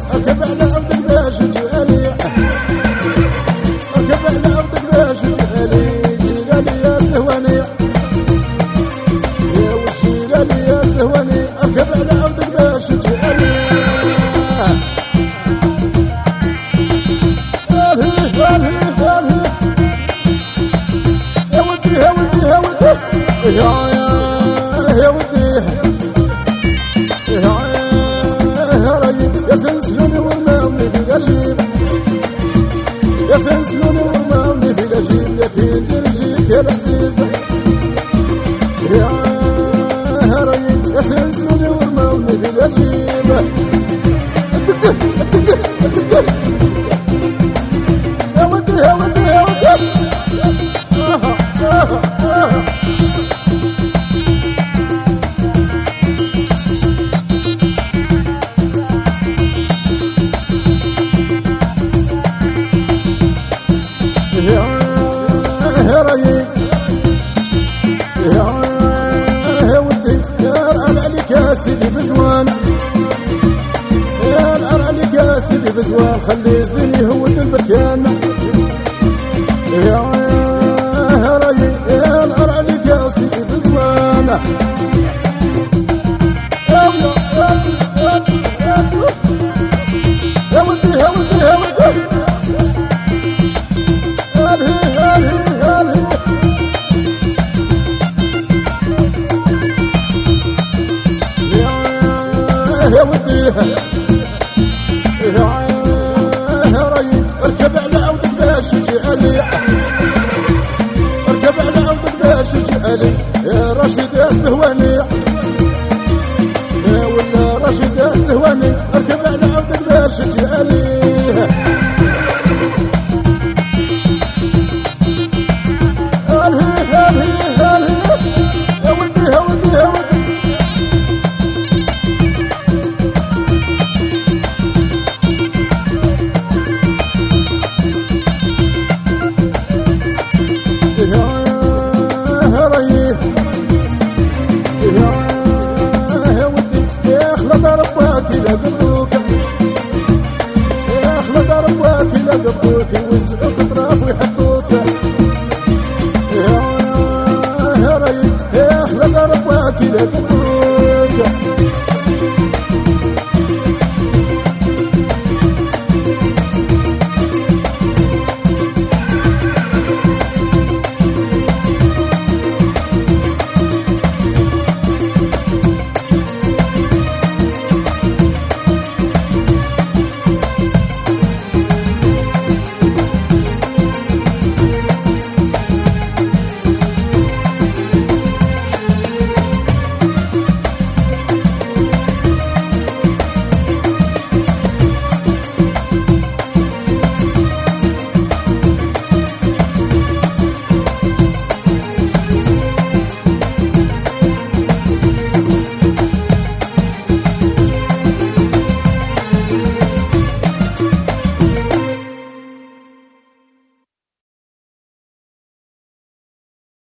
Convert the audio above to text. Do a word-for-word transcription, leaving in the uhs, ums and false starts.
اركب على ارضك باش تجيلي، اركب على ارضك باش تجيلي، جيلالي يا سهواني يا وجيلالي يا سهواني، اركب على ارضك باش تجيلي. يا ودي يا ودي يا ودي يا يا ودي يا يا ريب يا سنسلوني ورماوني في الجيب، يا سنسلوني ورماوني في الجيب، لكن درجيك يا العزيز يا ريب يا سنسلوني ورماوني في الجيب. الدقة الدقة الدقة يا ودي يا ودي يا ودي آه آه آه. يا ريب يا ودي يا العر عليك يا سيدي بزوان، يا العر عليك يا سيدي بزوان، خلي زيني هو المكان. يا ريب يا العر عليك يا سيدي بزوان، يا ودي يا ودي يا ودي يا ودي يا ريب اركب على عودك باش تجيلي، اركب على عودك باش تجيلي، يا راشد يا سهواني يا ولا راشد يا سهواني، اركب على عودك باش تجيلي. يا ودي يا ودي يا ودي يا ريب يا ودي يا خلط رباك لا قبوك، يا خلط رباك لا قبوك.